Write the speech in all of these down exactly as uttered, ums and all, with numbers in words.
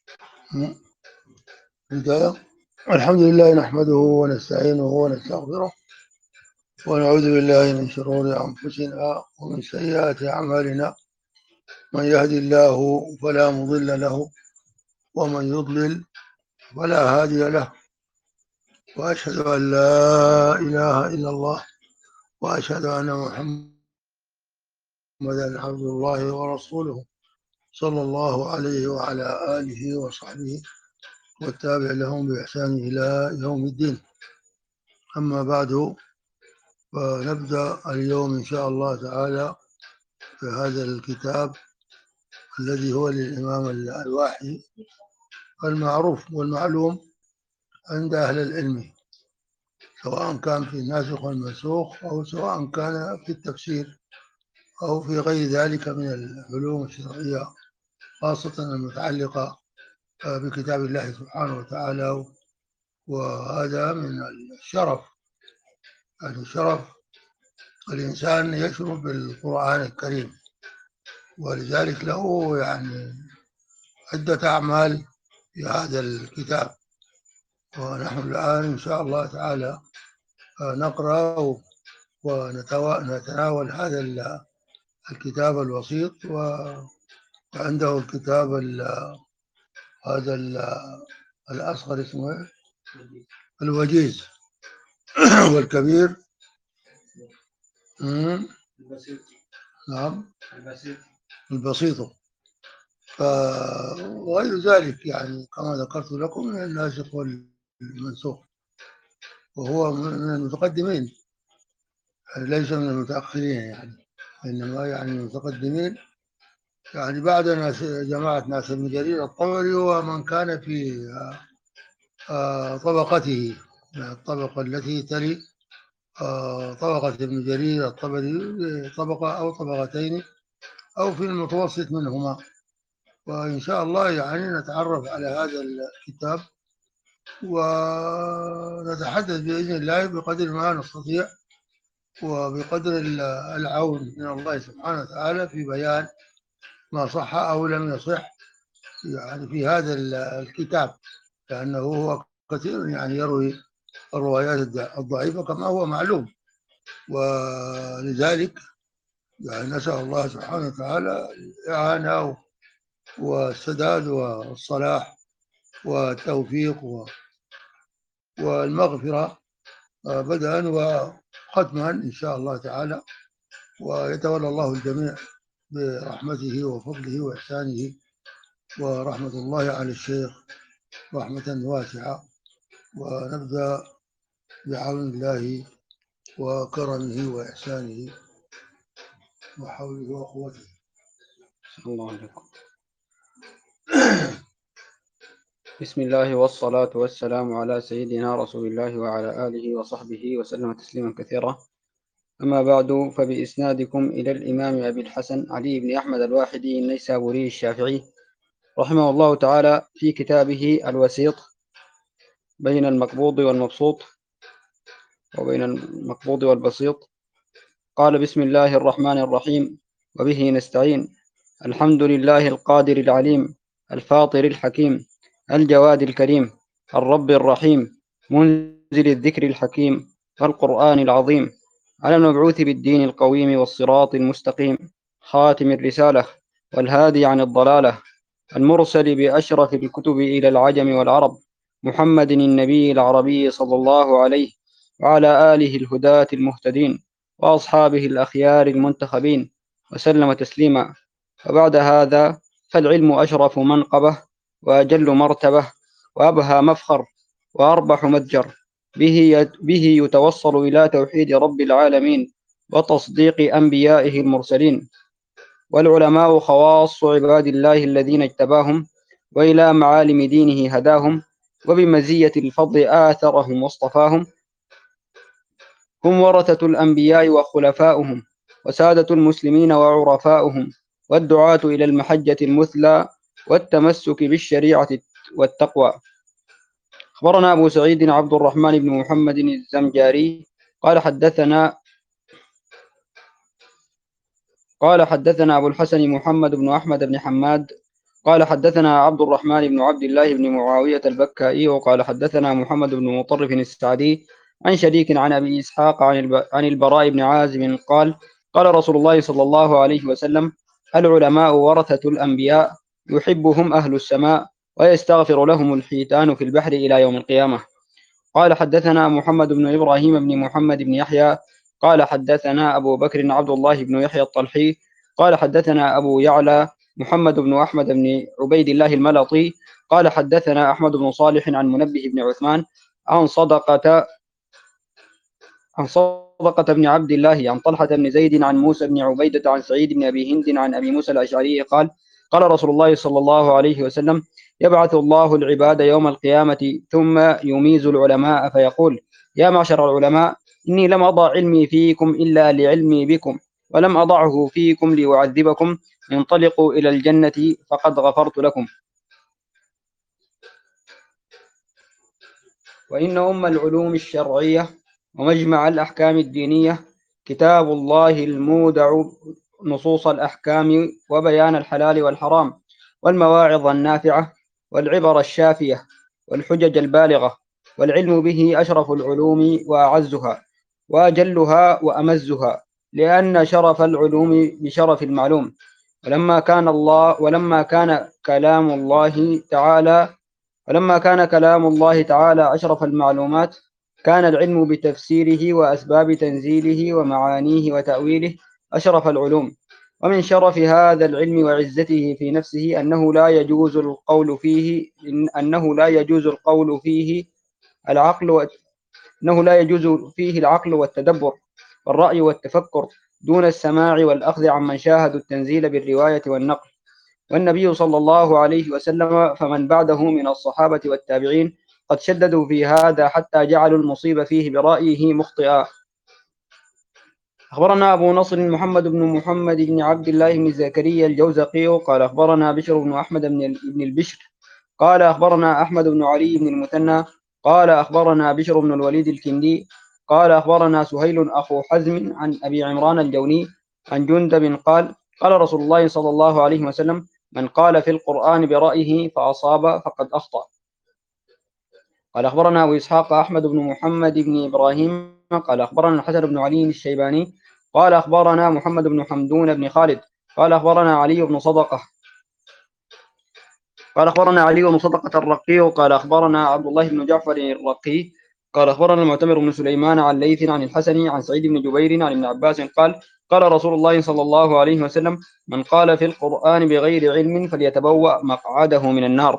بداية. الحمد لله نحمده ونستعينه ونستغفره ونعوذ بالله من شرور أنفسنا ومن سيئات أعمالنا، من يهدي الله فلا مضل له ومن يضلل فلا هادي له، وأشهد أن لا إله إلا الله وأشهد أن محمدا عبد الله ورسوله صلى الله عليه وعلى آله وصحبه والتابع لهم بإحسان إلى يوم الدين. أما بعد، فنبدأ اليوم إن شاء الله تعالى في هذا الكتاب الذي هو للإمام الواحي المعروف والمعلوم عند أهل العلم، سواء كان في الناسخ والمنسوخ أو سواء كان في التفسير أو في غير ذلك من العلوم الشرعية، خاصة المتعلقة بكتاب الله سبحانه وتعالى. وهذا من الشرف، يعني شرف الإنسان يشرف بالقرآن الكريم، ولذلك له يعني عدة أعمال في هذا الكتاب. ونحن الآن إن شاء الله تعالى نقرأ ونتناول هذا الكتاب الوسيط، وعنده الكتاب هذا الأصغر اسمه الوجيز والكبير نعم البسيط، وغير ذلك يعني كما ذكرت لكم من الناسخ والمنسوخ، وهو من المتقدمين، يعني ليس من المتأخرين، يعني إنما يعني المتقدمين، يعني بعد ناس جماعة ناصر بن جرير الطبري ومن كان في طبقته، الطبقة التي تلي طبقة ابن جرير الطبري، طبقة أو طبقتين أو في المتوسط منهما. وإن شاء الله يعني نتعرف على هذا الكتاب ونتحدث بإذن الله بقدر ما نستطيع وبقدر العون من الله سبحانه وتعالى في بيان ما صح أو لم يصح يعني في هذا الكتاب، لأنه هو كثير يعني يروي الروايات الضعيفة كما هو معلوم. ولذلك يعني نسأل الله سبحانه وتعالى الإعانة والسداد والصلاح والتوفيق والمغفرة بدءا وختما إن شاء الله تعالى، ويتولى الله الجميع برحمته وفضله وإحسانه ورحمة الله على الشيخ رحمة واسعة. ونبدأ بعون الله وكرمه وإحسانه وحوله وقوته. الله عليكم. بسم الله والصلاة والسلام على سيدنا رسول الله وعلى آله وصحبه وسلم تسليما كثيرا. أما بعد، فبإسنادكم إلى الإمام أبي الحسن علي بن أحمد الواحدي النيسابوري الشافعي رحمه الله تعالى في كتابه الوسيط بين المقبوض والمبسوط وبين المقبوض والبسيط، قال: بسم الله الرحمن الرحيم، وبه نستعين. الحمد لله القادر العليم الفاطر الحكيم الجواد الكريم الرب الرحيم منزل الذكر الحكيم والقرآن العظيم، على المبعوث بالدين القويم والصراط المستقيم، خاتم الرسالة والهادي عن الضلالة، المرسل بأشرف الكتب إلى العجم والعرب، محمد النبي العربي صلى الله عليه وعلى آله الهداة المهتدين وأصحابه الأخيار المنتخبين، وسلم تسليما. وبعد هذا فالعلم أشرف منقبة وأجل مرتبة وأبهى مفخر وأربح متجر، به به يتوصل إلى توحيد رب العالمين وتصديق أنبيائه المرسلين، والعلماء خواص عباد الله الذين اجتباهم وإلى معالم دينه هداهم، وبمزية الفضل آثرهم واصطفاهم، هم ورثة الأنبياء وخلفاؤهم وسادة المسلمين وعرفاؤهم، والدعاة إلى المحجة المثلى والتمسك بالشريعة والتقوى. أخبرنا أبو سعيد عبد الرحمن بن محمد الزمجاري قال حدثنا قال حدثنا أبو الحسن محمد بن أحمد بن حماد قال حدثنا عبد الرحمن بن عبد الله بن معاوية البكائي وقال حدثنا محمد بن مطرف السعدي عن شريك عن أبي إسحاق عن عن البراء بن عازب قال قال رسول الله صلى الله عليه وسلم العلماء ورثة الأنبياء يحبهم أهل السماء ويستغفر لهم الحيتان في البحر إلى يوم القيامة. قال حدثنا محمد بن إبراهيم بن محمد بن يحيى قال حدثنا أبو بكر عبد الله بن يحيى الطلحي قال حدثنا أبو يعلى محمد بن أحمد بن عبيد الله الملطي قال حدثنا أحمد بن صالح عن منبه بن عثمان عن صدقة عن صدقة بن عبد الله عن طلحة بن زيد عن موسى بن عبيدة عن سعيد بن أبي هند عن أبي موسى الأشعري قال قال رسول الله صلى الله عليه وسلم يبعث الله العباد يوم القيامة ثم يميز العلماء فيقول يا معشر العلماء إني لم أضع علمي فيكم إلا لعلمي بكم ولم أضعه فيكم لأعذبكم انطلقوا إلى الجنة فقد غفرت لكم. وإن أم العلوم الشرعية ومجمع الأحكام الدينية كتاب الله المودع نصوص الأحكام وبيان الحلال والحرام والمواعظ النافعة والعبر الشافية والحجج البالغة والعلم به أشرف العلوم وأعزها وأجلها وأمزها لأن شرف العلوم بشرف المعلوم. ولما كان الله ولما كان كلام الله تعالى ولما كان كلام الله تعالى أشرف المعلومات كان العلم بتفسيره وأسباب تنزيله ومعانيه وتأويله أشرف العلوم. ومن شرف هذا العلم وعزته في نفسه أنه لا يجوز القول فيه أنه لا يجوز القول فيه العقل أنه لا يجوز فيه العقل والتدبر والرأي والتفكر دون السماع والأخذ عمن شاهدوا التنزيل بالرواية والنقل. والنبي صلى الله عليه وسلم فمن بعده من الصحابة والتابعين قد شددوا في هذا حتى جعلوا المصيب فيه برأيه مخطئا. أخبرنا أبو نصر محمد بن محمد بن عبد الله بن زكريا الجوزقي قال أخبرنا بشر بن أحمد بن البشر قال أخبرنا أحمد بن علي بن المثنى قال أخبرنا بشر بن الوليد الكندي قال أخبرنا سهيل أخو حزم عن أبي عمران الجوني عن جندب قال قال رسول الله صلى الله عليه وسلم من قال في القرآن برأيه فأصاب فقد أخطأ. قال أخبرنا أبو إسحاق أحمد بن محمد بن إبراهيم قال أخبرنا الحسن بن علي الشيباني قال أخبرنا محمد بن حمدون بن خالد قال أخبرنا علي بن صدقة قال أخبرنا علي بن صدقة الرقي قال أخبرنا عبد الله بن جعفر الرقي قال أخبرنا المعتمر بن سليمان عن ليث عن الحسن عن سعيد بن جبير عن ابن عباس قال قال رسول الله صلى الله عليه وسلم من قال في القرآن بغير علم فليتبوأ مقعده من النار.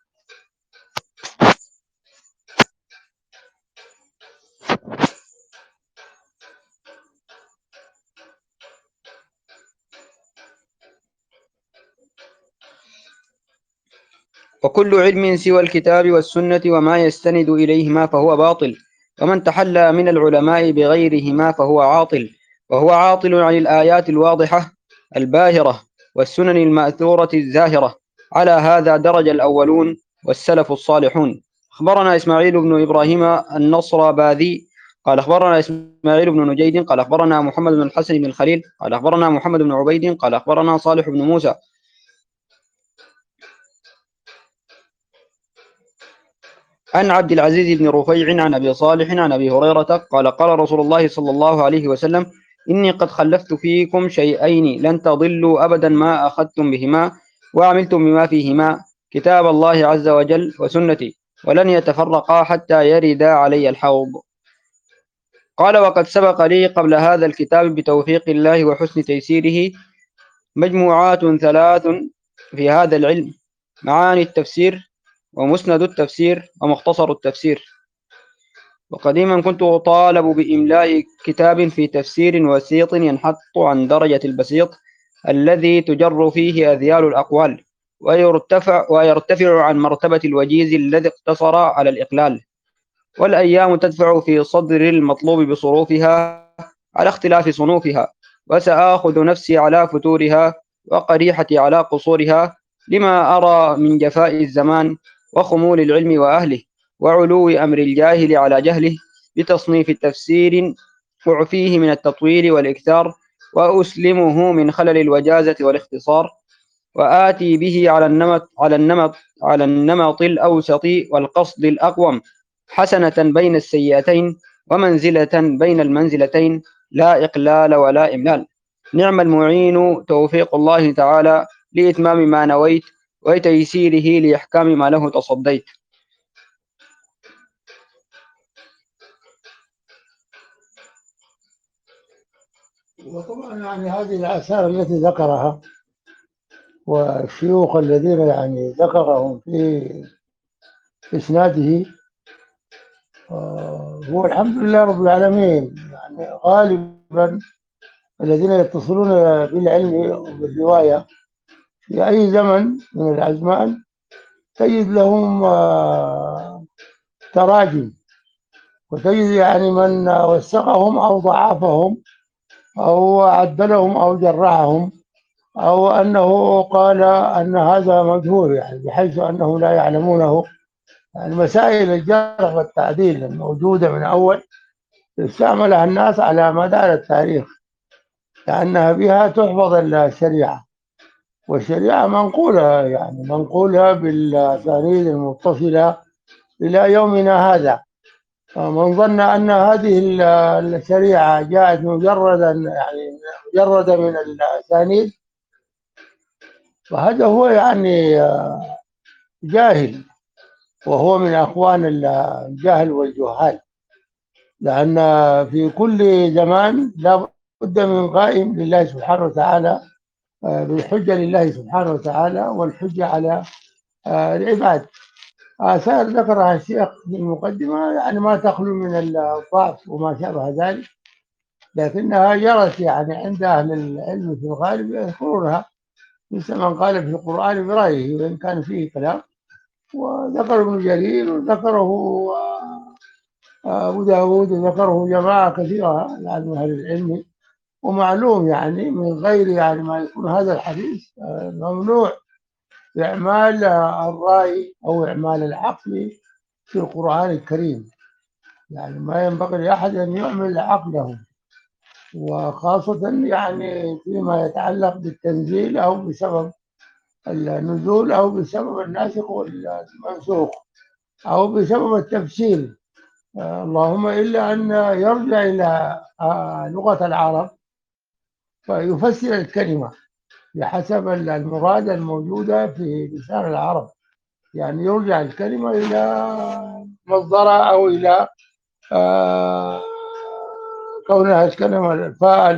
وكل علم سوى الكتاب والسنة وما يستند إليهما فهو باطل ومن تحلى من العلماء بغيرهما فهو عاطل وهو عاطل عن الآيات الواضحة الباهرة والسنن المأثورة الزاهرة. على هذا درج الأولون والسلف الصالحون. أخبرنا إسماعيل بن إبراهيم النصر باذي قال أخبرنا إسماعيل بن نجيد قال أخبرنا محمد بن الحسن بن الخليل قال أخبرنا محمد بن عبيد قال أخبرنا صالح بن موسى عن عبد العزيز بن رفيع عن أبي صالح عن أبي هريرة قال قال رسول الله صلى الله عليه وسلم إني قد خلفت فيكم شيئين لن تضلوا أبدا ما أخذتم بهما وعملتم بما فيهما كتاب الله عز وجل وسنتي ولن يتفرقا حتى يردا علي الحوض. قال وقد سبق لي قبل هذا الكتاب بتوفيق الله وحسن تيسيره مجموعات ثلاث في هذا العلم: معاني التفسير ومسند التفسير ومختصر التفسير. وقديما كنت أطالب بإملاء كتاب في تفسير وسيط ينحط عن درجة البسيط الذي تجر فيه أذيال الأقوال ويرتفع, ويرتفع عن مرتبة الوجيز الذي اقتصر على الإقلال. والأيام تدفع في صدر المطلوب بصروفها على اختلاف صنوفها وسآخذ نفسي على فتورها وقريحتي على قصورها لما أرى من جفاء الزمان وخمول العلم وأهله وعلو أمر الجاهل على جهله بتصنيف التفسير أعفيه من التطويل والإكثار وأسلمه من خلل الوجازة والاختصار وآتي به على النمط على النمط على النمط الأوسط والقصد الأقوم، حسنة بين السيئتين ومنزلة بين المنزلتين، لا إقلال ولا إملال. نعم المعين توفيق الله تعالى لإتمام ما نويت وتيسيره لإحكام ما له تصديت. وطبعا يعني هذه الآثار التي ذكرها والشيوخ الذين يعني ذكرهم في إسناده، آه، هو الحمد لله رب العالمين. يعني غالبا الذين يتصلون بالعلم وبالرواية في أي زمن من الأزمان تجد لهم آه، تراجم، وتجد يعني من وثقهم أو ضعفهم أو عدلهم أو جرحهم، أو أنه قال أن هذا مجهول، يعني بحيث أنه لا يعلمونه. يعني مسائل الجرح والتعديل الموجودة من أول استعملها الناس على مدار التاريخ، لأنها بها تحفظ الشريعة، والشريعة منقولة، يعني منقولة بالأسانيد المتصلة إلى يومنا هذا. من ظن أن هذه الشريعة جاءت مجردا يعني مجردة من الأسانيد، وهذا هو يعني جاهل، وهو من أخوان الجهل والجهال. لأن في كل زمان لا بد من قائم لله سبحانه وتعالى بالحجة لله سبحانه وتعالى والحجة على العباد. آثار ذكرها الشيخ في المقدمة يعني ما تخلو من الضعف وما شابه ذلك، لكنها جرت يعني عند أهل العلم في الغالب يذكرونها، مثل من قال في القرآن برأيه وإن كان فيه كلام. وذكر ابن جرير وذكره أبو داود وذكره جماعة كثيرة يعني من أهل العلم. ومعلوم يعني من غير يعني ما يكون هذا الحديث ممنوع إعمال الرأي أو إعمال العقل في القرآن الكريم. يعني ما ينبغي لأحد أن يعمل عقله، وخاصة يعني فيما يتعلق بالتنزيل أو بسبب النزول أو بسبب الناسخ والمنسوخ أو بسبب التفسير، اللهم إلا أن يرجع إلى لغة العرب فيفسر الكلمة بحسب المراد الموجودة في لسان العرب. يعني يرجع الكلمة إلى مصدرها أو إلى آه كونها الكلمة الفاء،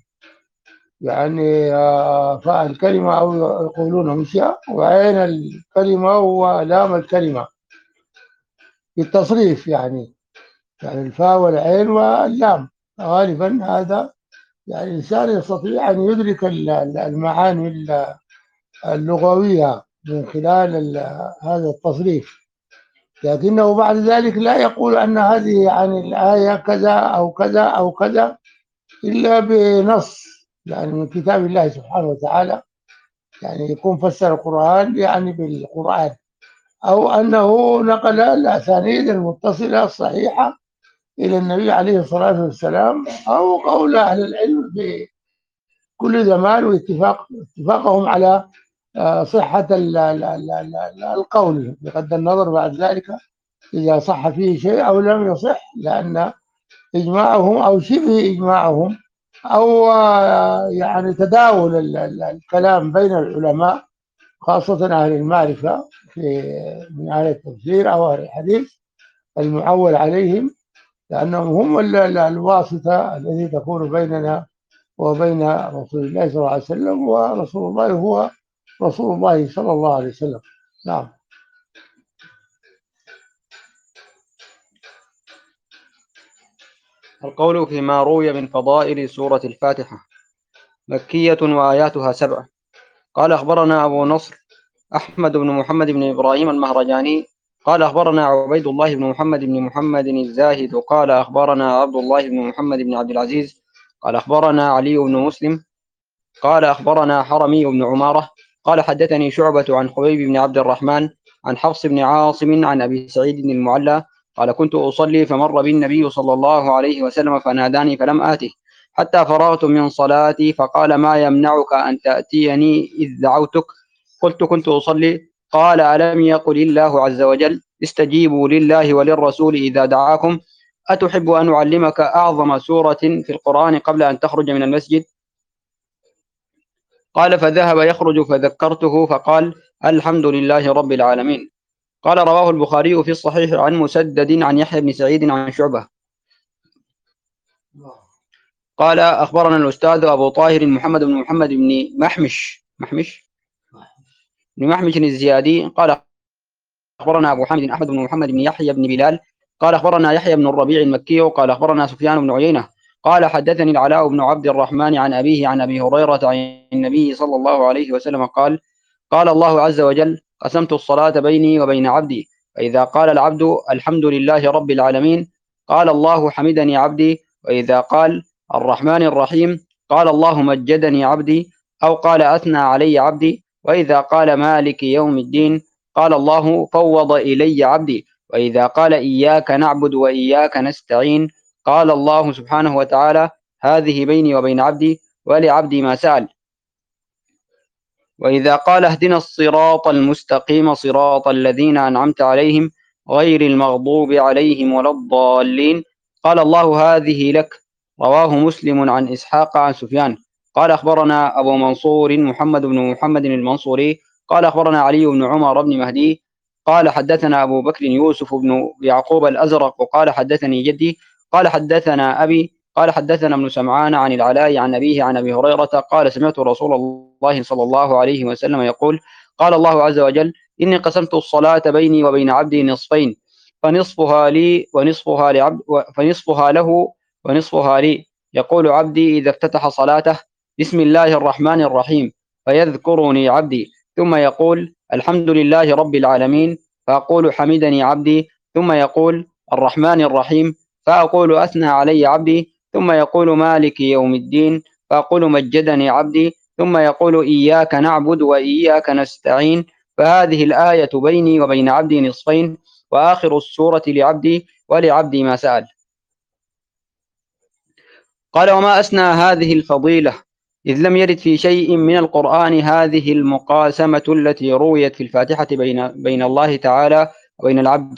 يعني آه فاء الكلمة أو يقولون مشى، وعين الكلمة ولام الكلمة بالتصريف، يعني يعني الفاء والعين واللام غالبا. هذا يعني الإنسان يستطيع أن يدرك المعاني اللغوية من خلال هذا التصريف، لكنه بعد ذلك لا يقول أن هذه يعني الآية كذا أو كذا أو كذا إلا بنص يعني من كتاب الله سبحانه وتعالى، يعني يكون فسر القرآن يعني بالقرآن، أو أنه نقل الأسانيد المتصلة الصحيحة إلى النبي عليه الصلاة والسلام، أو قول أهل العلم في كل زمان واتفاق اتفاقهم على صحة القول بغض النظر بعد ذلك إذا صح فيه شيء أو لم يصح، لأن إجماعهم أو شبه إجماعهم أو يعني تداول الكلام بين العلماء خاصة أهل المعرفة في من أهل التفسير أو أهل الحديث المعول عليهم، لأنهم هم الواسطة التي تكون بيننا وبين رسول الله صلى الله عليه وسلم، ورسول الله هو رسول الله صلى الله عليه وسلم. نعم. القول فيما روي من فضائل سورة الفاتحة. مكية وآياتها سبع. قال أخبرنا أبو نصر أحمد بن محمد بن إبراهيم المهرجاني قال أخبرنا عبيد الله بن محمد بن محمد الزاهد قال أخبرنا عبد الله بن محمد بن عبد العزيز قال أخبرنا علي بن مسلم قال أخبرنا حرمي بن عمارة قال حدثني شعبة عن حبيب بن عبد الرحمن عن حفص بن عاصم عن أبي سعيد المعلى قال كنت أصلي فمر بي النبي صلى الله عليه وسلم فناداني فلم آته حتى فرغت من صلاتي فقال ما يمنعك أن تأتيني إذ دعوتك قلت كنت أصلي. قال ألم يقل الله عز وجل استجيبوا لله وللرسول إذا دعاكم أتحب أن أعلمك أعظم سورة في القرآن قبل أن تخرج من المسجد؟ قال فذهب يخرج فذكرته فقال الحمد لله رب العالمين. قال رواه البخاري في الصحيح عن مسدد عن يحيى بن سعيد عن شعبة قال أخبرنا الأستاذ أبو طاهر محمد بن محمد بن محمش محمش بن محمش الزيادي قال أخبرنا أبو حامد أحمد بن محمد بن يحيى بن بلال قال أخبرنا يحيى بن الربيع المكي قال أخبرنا سفيان بن عيينة قال حدثني العلاء بن عبد الرحمن عن أبيه عن أبي هريرة عن النبي صلى الله عليه وسلم قال قال الله عز وجل قسمت الصلاة بيني وبين عبدي فإذا قال العبد الحمد لله رب العالمين قال الله حمدني عبدي، وإذا قال الرحمن الرحيم قال الله مجدني عبدي، أو قال أثنى علي عبدي، وإذا قال مالك يوم الدين قال الله فوض إلي عبدي، وإذا قال إياك نعبد وإياك نستعين قال الله سبحانه وتعالى هذه بيني وبين عبدي ولعبدي ما سأل، وإذا قال اهدنا الصراط المستقيم صراط الذين أنعمت عليهم غير المغضوب عليهم ولا الضالين قال الله هذه لك. رواه مسلم عن إسحاق عن سفيان قال أخبرنا أبو منصور محمد بن محمد المنصوري قال أخبرنا علي بن عمر بن مهدي قال حدثنا أبو بكر يوسف بن يعقوب الأزرق وقال حدثني جدي قال حدثنا أبي قال حدثنا ابن سمعان عن العلاء عن أبيه عن أبي هريرة قال سمعت رسول الله صلى الله عليه وسلم يقول قال الله عز وجل إني قسمت الصلاة بيني وبين عبدي نصفين فنصفها لي ونصفها لعبد فنصفها له ونصفها لي، يقول عبدي إذا افتتح صلاته بسم الله الرحمن الرحيم فيذكرني عبدي ثم يقول الحمد لله رب العالمين فأقول حمدني عبدي، ثم يقول الرحمن الرحيم فأقول أثنى علي عبدي، ثم يقول مالك يوم الدين فأقول مجدني عبدي، ثم يقول إياك نعبد وإياك نستعين، فهذه الآية بيني وبين عبدي نصفين وآخر السورة لعبدي ولعبدي ما سأل. قال وما أسنى هذه الفضيلة إذ لم يرد في شيء من القرآن هذه المقاسمة التي رويت في الفاتحة بين, بين الله تعالى وبين العبد.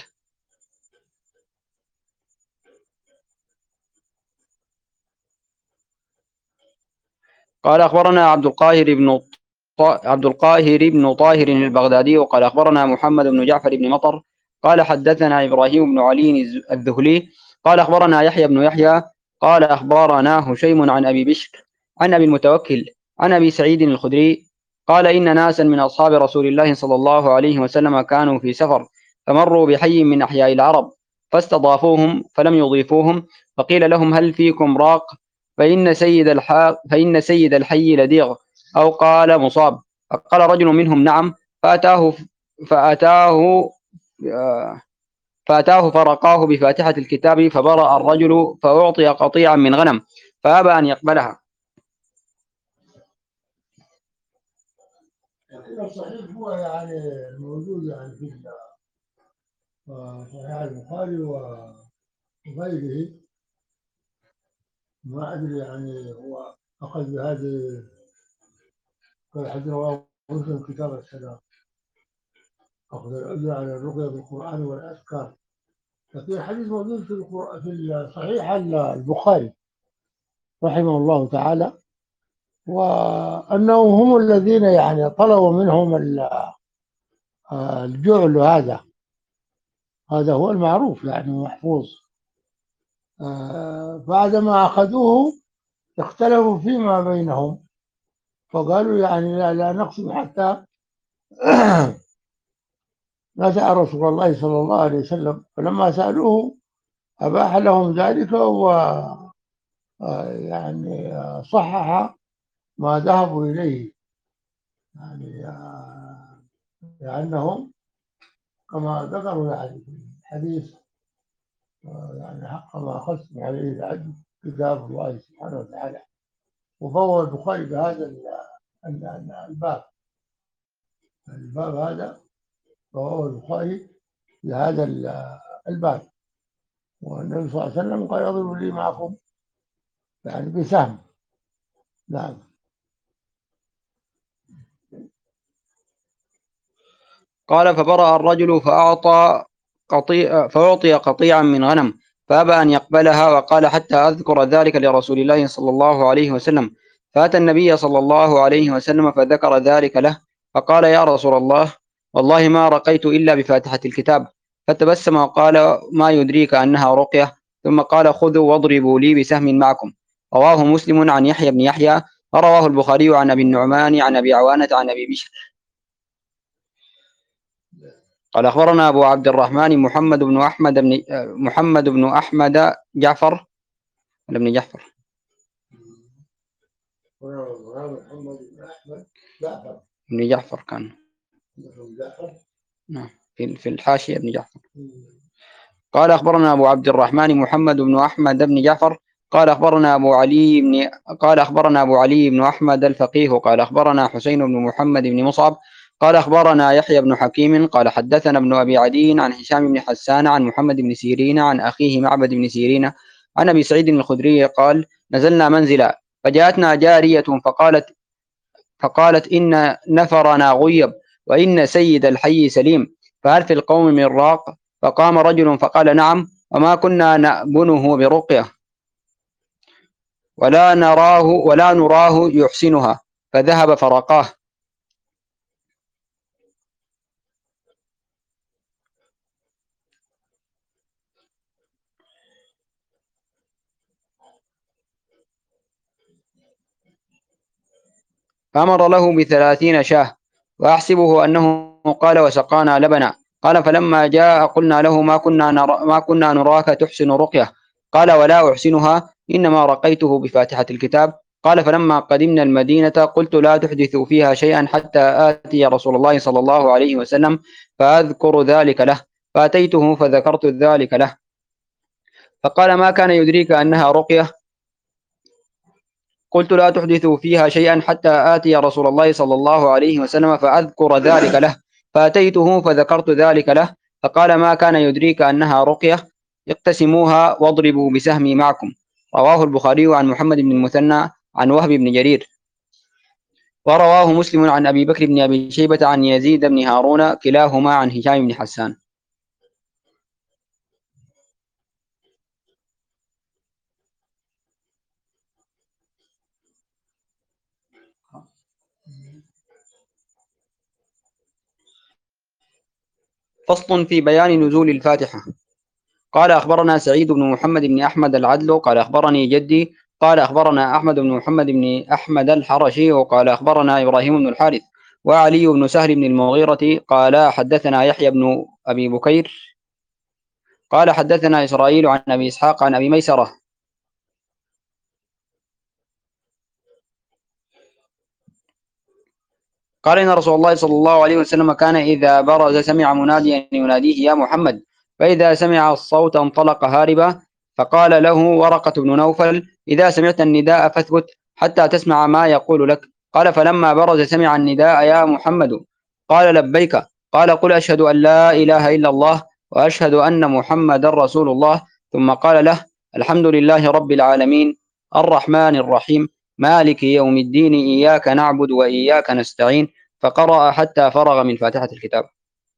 قال أخبرنا عبد القاهر بن عبد القاهر بن طاهر البغدادي وقال أخبرنا محمد بن جعفر بن مطر قال حدثنا إبراهيم بن علي الذهلي قال أخبرنا يحيى بن يحيى قال أخبرنا هشيم عن أبي بشر عن أبي المتوكل عن أبي سعيد الخدري قال إن ناسا من أصحاب رسول الله صلى الله عليه وسلم كانوا في سفر فمروا بحي من أحياء العرب فاستضافوهم فلم يضيفوهم، فقيل لهم هل فيكم راق فإن سيد الح... فإن سيد الحي لديغ أو قال مصاب، فقال رجل منهم نعم، فأتاه فأتاه فأتاه فرقاه بفاتحة الكتاب فبرأ الرجل فأعطي قطيعا من غنم فأبى أن يقبلها. الصحيح هو يعني موجود يعني في صحيح البخاري وغيره، ما أدري يعني هو أخذ بهذه الحديث رواه مسلم كتاب السلام أخذ الأجر على الرقية بالقرآن والأذكار، لكن الحديث موجود في القرآن في صحيح البخاري رحمه الله تعالى، وأنهم هم الذين يعني طلبوا منهم الجعل هذا هذا هو المعروف يعني محفوظ. بعدما أخذوه اختلفوا فيما بينهم فقالوا يعني لا, لا نقسم حتى نسأل رسول الله صلى الله عليه وسلم، فلما سألوه أباح لهم ذلك و يعني صحح ما ذهبوا إليه، يعني لأنهم كما ذكروا يعني في الحديث يعني حق ما أخذتم عليه العدل كتاب الله سبحانه وتعالى، وفوى البخاري بهذا الباب الباب هذا فوى البخاري بهذا الباب، والنبي صلى الله عليه وسلم قال اضربوا لي معكم يعني بسهم. نعم. قال فبرأ الرجل فأعطى قطيع فأعطي قطيعا من غنم فأبى أن يقبلها وقال حتى أذكر ذلك لرسول الله صلى الله عليه وسلم. فأتى النبي صلى الله عليه وسلم فذكر ذلك له فقال يا رسول الله والله ما رقيت إلا بفاتحة الكتاب. فتبسم وقال ما يدريك أنها رقية. ثم قال خذوا واضربوا لي بسهم معكم. رواه مسلم عن يحيى بن يحيى ورواه البخاري عن أبي النعمان عن أبي عوانة عن أبي بشر. قال أخبرنا أبو عبد الرحمن محمد بن أحمد بن محمد بن أحمد جعفر ولا بن جعفر؟ بن جعفر كان نعم في في الحاشية ابن جعفر. قال أخبرنا أبو عبد الرحمن محمد بن أحمد بن جعفر قال أخبرنا أبو علي بن قال أخبرنا أبو علي بن أحمد الفقيه قال أخبرنا حسين بن محمد بن مصعب قال أخبرنا يحيى بن حكيم قال حدثنا ابن أبي عدي عن هشام بن حسان عن محمد بن سيرين عن أخيه معبد بن سيرين عن أبي سعيد الخدري قال نزلنا منزلا فجاءتنا جارية فقالت فقالت إن نفرنا غيب وإن سيد الحي سليم فهل في القوم من راق؟ فقام رجل فقال نعم وما كنا نأبنه برقية ولا نراه ولا نراه يحسنها فذهب فرقاه. فأمر له بثلاثين شاه وأحسبه أنه قال وسقانا لبنا. قال فلما جاء قلنا له ما كنا نرى ما كنا نراك تحسن رقية. قال ولا أحسنها إنما رقيته بفاتحة الكتاب. قال فلما قدمنا المدينة قلت لا تحدثوا فيها شيئا حتى آتي رسول الله صلى الله عليه وسلم فأذكر ذلك له. فأتيته فذكرت ذلك له فقال ما كان يدريك أنها رقية؟ قلت لا تحدثوا فيها شيئا حتى آتي رسول الله صلى الله عليه وسلم فأذكر ذلك له. فأتيته فذكرت ذلك له فقال ما كان يدريك أنها رقية اقتسموها واضربوا بسهمي معكم. رواه البخاري عن محمد بن المثنى عن وهب بن جرير ورواه مسلم عن أبي بكر بن أبي شيبة عن يزيد بن هارون كلاهما عن هشام بن حسان. فصل في بيان نزول الفاتحة. قال أخبرنا سعيد بن محمد بن أحمد العدل قال أخبرني جدي قال أخبرنا أحمد بن محمد بن أحمد الحرشي وقال أخبرنا إبراهيم بن الحارث وعلي بن سهل بن المغيرة قال حدثنا يحيى بن أبي بكير قال حدثنا إسرائيل عن أبي إسحاق عن أبي ميسرة قال إن رسول الله صلى الله عليه وسلم كان إذا برز سمع مناديا يناديه يا محمد فإذا سمع الصوت انطلق هاربا. فقال له ورقة بن نوفل إذا سمعت النداء فاثبت حتى تسمع ما يقول لك. قال فلما برز سمع النداء يا محمد قال لبيك. قال قل أشهد أن لا إله إلا الله وأشهد أن محمد رسول الله. ثم قال له الحمد لله رب العالمين الرحمن الرحيم مالك يوم الدين إياك نعبد وإياك نستعين فقرأ حتى فرغ من فاتحة الكتاب.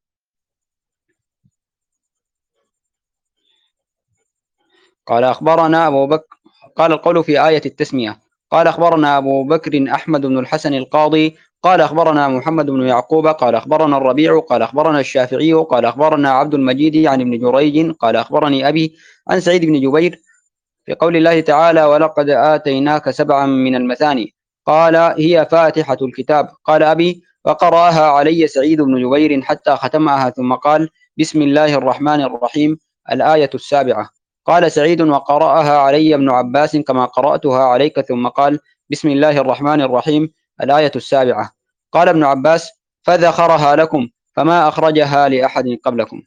قال أخبرنا أبو بكر قال القول في آية التسمية. قال أخبرنا أبو بكر أحمد بن الحسن القاضي قال أخبرنا محمد بن يعقوب قال أخبرنا الربيع قال أخبرنا الشافعي قال أخبرنا عبد المجيد عن ابن جريج قال أخبرني أبي عن سعيد بن جبير في قول الله تعالى ولقد آتيناك سبعا من المثاني قال هي فاتحة الكتاب. قال أبي وقرأها علي سعيد بن جبير حتى ختمها ثم قال بسم الله الرحمن الرحيم الآية السابعة. قال سعيد وقرأها علي ابن عباس كما قرأتها عليك ثم قال بسم الله الرحمن الرحيم الآية السابعة. قال ابن عباس فذخرها لكم فما أخرجها لأحد قبلكم.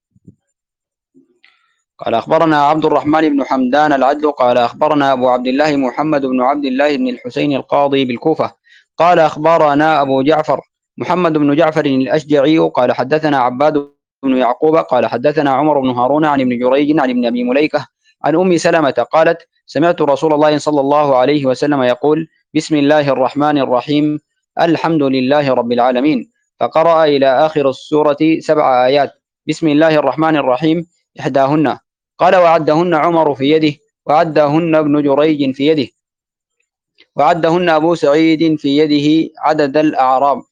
قال أخبرنا عبد الرحمن بن حمدان العدل قال أخبرنا أبو عبد الله محمد بن عبد الله بن الحسين القاضي بالكوفة قال أخبرنا أبو جعفر محمد بن جعفر الأشجعي قال حدثنا عباد بن يعقوب قال حدثنا عمر بن هارون عن ابن جريج عن ابن أبي مليكة عن أم سلمة قالت سمعت رسول الله صلى الله عليه وسلم يقول بسم الله الرحمن الرحيم الحمد لله رب العالمين فقرأ إلى آخر السورة سبع آيات بسم الله الرحمن الرحيم إحداهن. قال وعدهن عمر في يده، وعدهن ابن جريج في يده، وعدهن أبو سعيد في يده عدد الأعراب.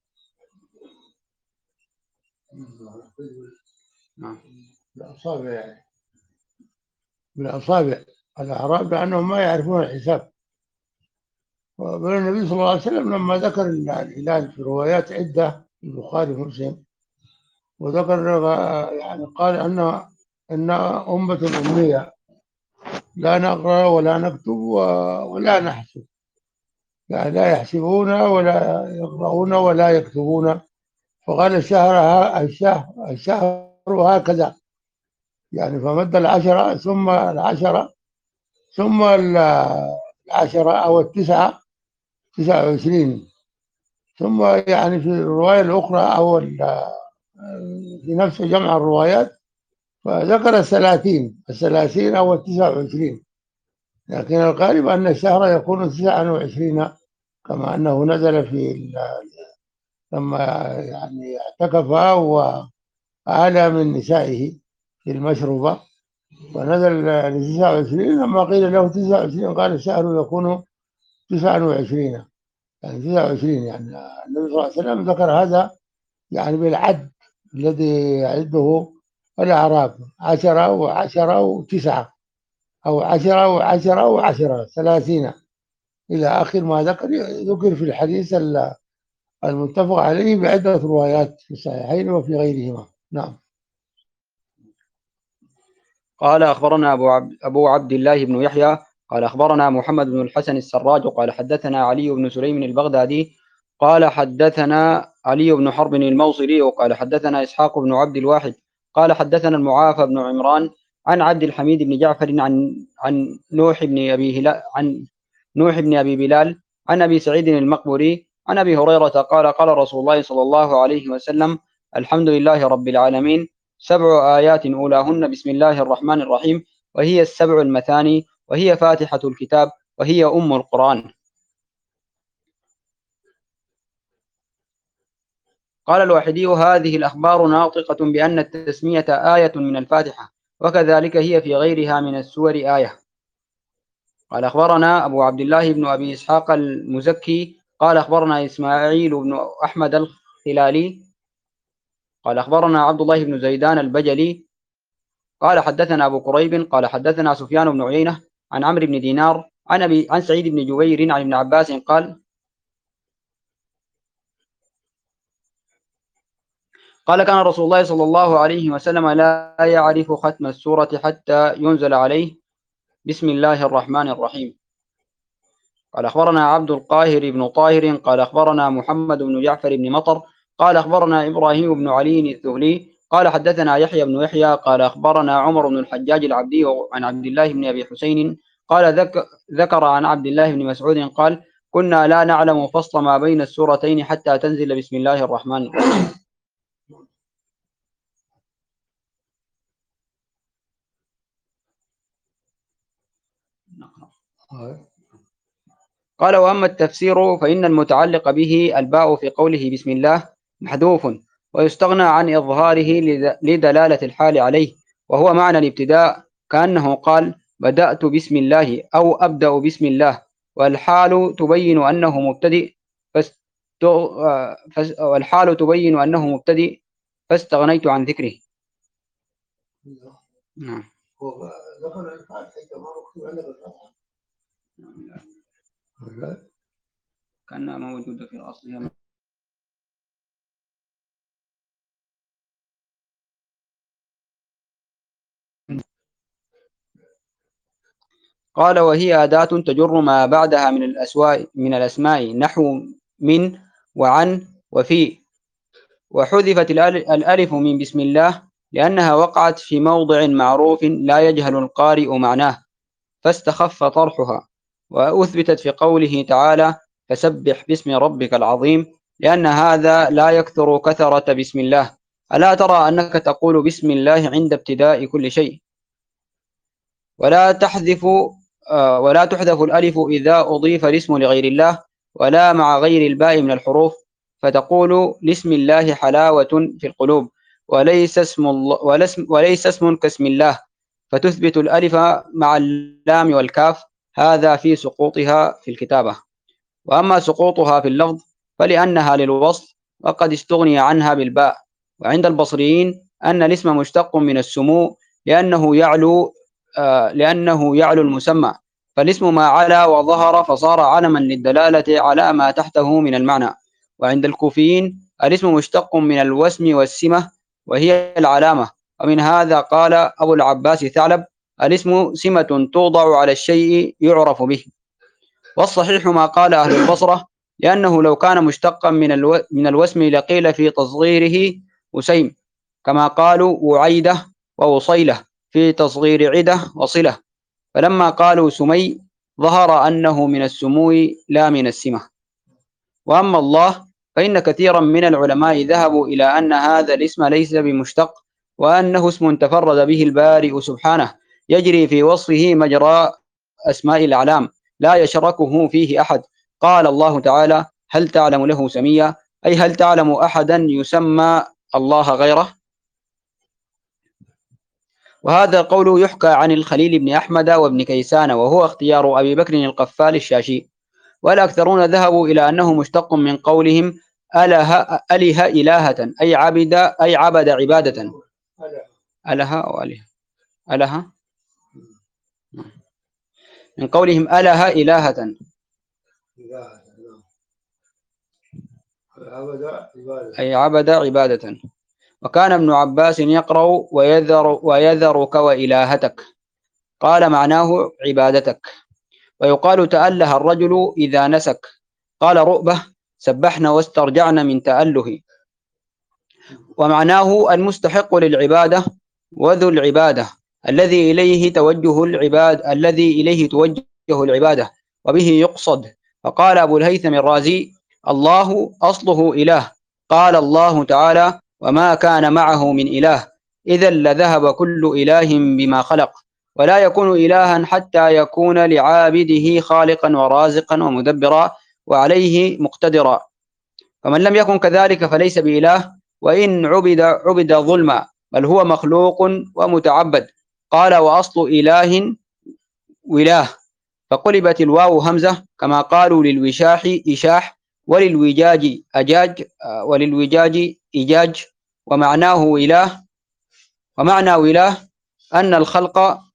بالأصابع يعني، بالأصابع الأعراب، لأنهم ما يعرفون الحساب. وبل النبي صلى الله عليه وسلم لما ذكر الهلال في روايات عدة في البخاري ومسلم، وذكر يعني قال أن أن أمة أمية لا نقرأ ولا نكتب ولا نحسب، يعني لا يحسبون ولا يقرؤون ولا يكتبون. فقال الشهر الشهر الشهر هكذا، يعني فمد العشرة ثم العشرة ثم العشرة أو التسعة، تسعة وعشرين. ثم يعني في الرواية الأخرى أو في نفس جمع الروايات فذكر الثلاثين الثلاثين أو التسعة وعشرين، لكن الغالب أن الشهر يكون تسعة وعشرين، كما أنه نزل في لما يعني اعتكف وآل من نسائه في المشروبة، ونزل ل تسعة وعشرين. لما قيل له تسعة وعشرين قال الشهر يكون تسعة وعشرين، يعني تسعة وعشرين. يعني النبي صلى الله عليه وسلم ذكر هذا يعني بالعد الذي يعده الأعراب، عشرة وعشرة وتسعة، أو عشرة وعشرة وعشرة، ثلاثين، إلى آخر ما ذكر ذكر في الحديث المتفق عليه بعدة روايات في الصحيحين وفي غيرهما. نعم. قال أخبرنا أبو عبد, أبو عبد الله بن يحيى قال أخبرنا محمد بن الحسن السراج قال حدثنا علي بن سليم البغدادي قال حدثنا علي بن حرب الموصلي قال حدثنا إسحاق بن عبد الواحد قال حدثنا المعافى بن عمران عن عبد الحميد بن جعفر عن عن نوح بن أبي هلال عن نوح بن أبي بلال عن أبي سعيد المقبري عن أبي هريرة قال قال رسول الله صلى الله عليه وسلم الحمد لله رب العالمين سبع آيات أولاهن بسم الله الرحمن الرحيم، وهي السبع المثاني، وهي فاتحة الكتاب، وهي أم القرآن. قال الواحدي هذه الأخبار ناطقة بأن التسمية آية من الفاتحة، وكذلك هي في غيرها من السور آية. قال أخبرنا أبو عبد الله بن أبي إسحاق المزكي قال أخبرنا إسماعيل بن أحمد الخلالي قال أخبرنا عبد الله بن زيدان البجلي قال حدثنا أبو قريب قال حدثنا سفيان بن عيينة عن عمرو بن دينار عن أبي عن سعيد بن جبير عن ابن عباس قال قال كان رسول الله صلى الله عليه وسلم لا يعرف ختم السورة حتى ينزل عليه بسم الله الرحمن الرحيم. قال أخبرنا عبد القاهر بن طاهر قال أخبرنا محمد بن جعفر بن مطر قال أخبرنا إبراهيم بن علي الذهلي قال حدثنا يحيى بن يحيى قال أخبرنا عمر بن الحجاج العبدي عن عبد الله بن أبي حسين قال ذك ذكر عن عبد الله بن مسعود قال كنا لا نعلم فصل ما بين السورتين حتى تنزل بسم الله الرحمن الرحيم. قال وأما التفسير فإن المتعلق به الباء في قوله بسم الله محذوف، ويستغنى عن إظهاره لدلالة الحال عليه، وهو معنى الابتداء كأنه قال بدأت بسم الله أو أبدأ بسم الله، والحال تبين أنه مبتدئ فاست... والحال تبين أنه مبتدئ فاستغنيت عن ذكره. نعم. كأنها موجودة في أصلها. قال وهي أداة تجر ما بعدها من الأسماء من الأسماء نحو من وعن وفي، وحذفت الألف من بسم الله لأنها وقعت في موضع معروف لا يجهل القارئ معناه فاستخف طرحها، وأثبتت في قوله تعالى فسبح باسم ربك العظيم لأن هذا لا يكثر كثرة بسم الله. ألا ترى أنك تقول بسم الله عند ابتداء كل شيء، ولا تحذف ولا تحذف الألف إذا أضيف الاسم لغير الله ولا مع غير الباء من الحروف، فتقول لاسم الله حلاوة في القلوب وليس اسم الله وليس, وليس اسم كاسم الله، فتثبت الألف مع اللام والكاف، هذا في سقوطها في الكتابة. وأما سقوطها في اللفظ فلأنها للوصل وقد استغني عنها بالباء. وعند البصريين أن الاسم مشتق من السمو لأنه يعلو آه لأنه يعلو المسمى، فالاسم ما علا وظهر فصار علما للدلالة على ما تحته من المعنى. وعند الكوفيين الاسم مشتق من الوسم والسمة وهي العلامة، ومن هذا قال أبو العباس ثعلب: الاسم سمة توضع على الشيء يعرف به. والصحيح ما قال أهل البصرة، لأنه لو كان مشتقا من الو... من الوسم لقيل في تصغيره وسيم، كما قالوا وعيدة ووصيلة في تصغير عدة وصلة، فلما قالوا سمي ظهر أنه من السمو لا من السمة. وأما الله فإن كثيرا من العلماء ذهبوا إلى أن هذا الاسم ليس بمشتق، وأنه اسم تفرد به البارئ سبحانه يجري في وصفه مجرى أسماء الأعلام لا يشركه فيه أحد. قال الله تعالى: هل تعلم له سميا، أي هل تعلم أحدا يسمى الله غيره. وهذا القول يحكى عن الخليل بن أحمد وابن كيسان، وهو اختيار أبي بكر القفال الشاشي. والأكثرون ذهبوا إلى أنه مشتق من قولهم أله أله إلهة، أي عبد أي عبد عبادة. أله أو أله أله من قولهم أله إلهة أي عبد عبادة. وكان ابن عباس يقرأ ويذر ويذرك وإلهتك، قال معناه عبادتك. ويقال تأله الرجل إذا نسك، قال رؤبة سبحنا واسترجعنا من تأله، ومعناه المستحق للعبادة وذو العبادة الذي إليه توجه العباد الذي إليه توجه العبادة وبه يقصد. فقال أبو الهيثم الرازي: الله أصله إله، قال الله تعالى: وما كان معه من إله إذا لذهب كل إله بما خلق. ولا يكون إلها حتى يكون لعابده خالقا ورازقا ومدبرا وعليه مقتدرا، فمن لم يكن كذلك فليس بإله، وإن عبد عبد ظلما، بل هو مخلوق ومتعبد. قال: وأصل إله وله، فقلبت الواو همزة كما قالوا للوشاح إشاح، وللوجاج أجاج وللوجاج إجاج. ومعناه إله ومعنى إله أن الخلق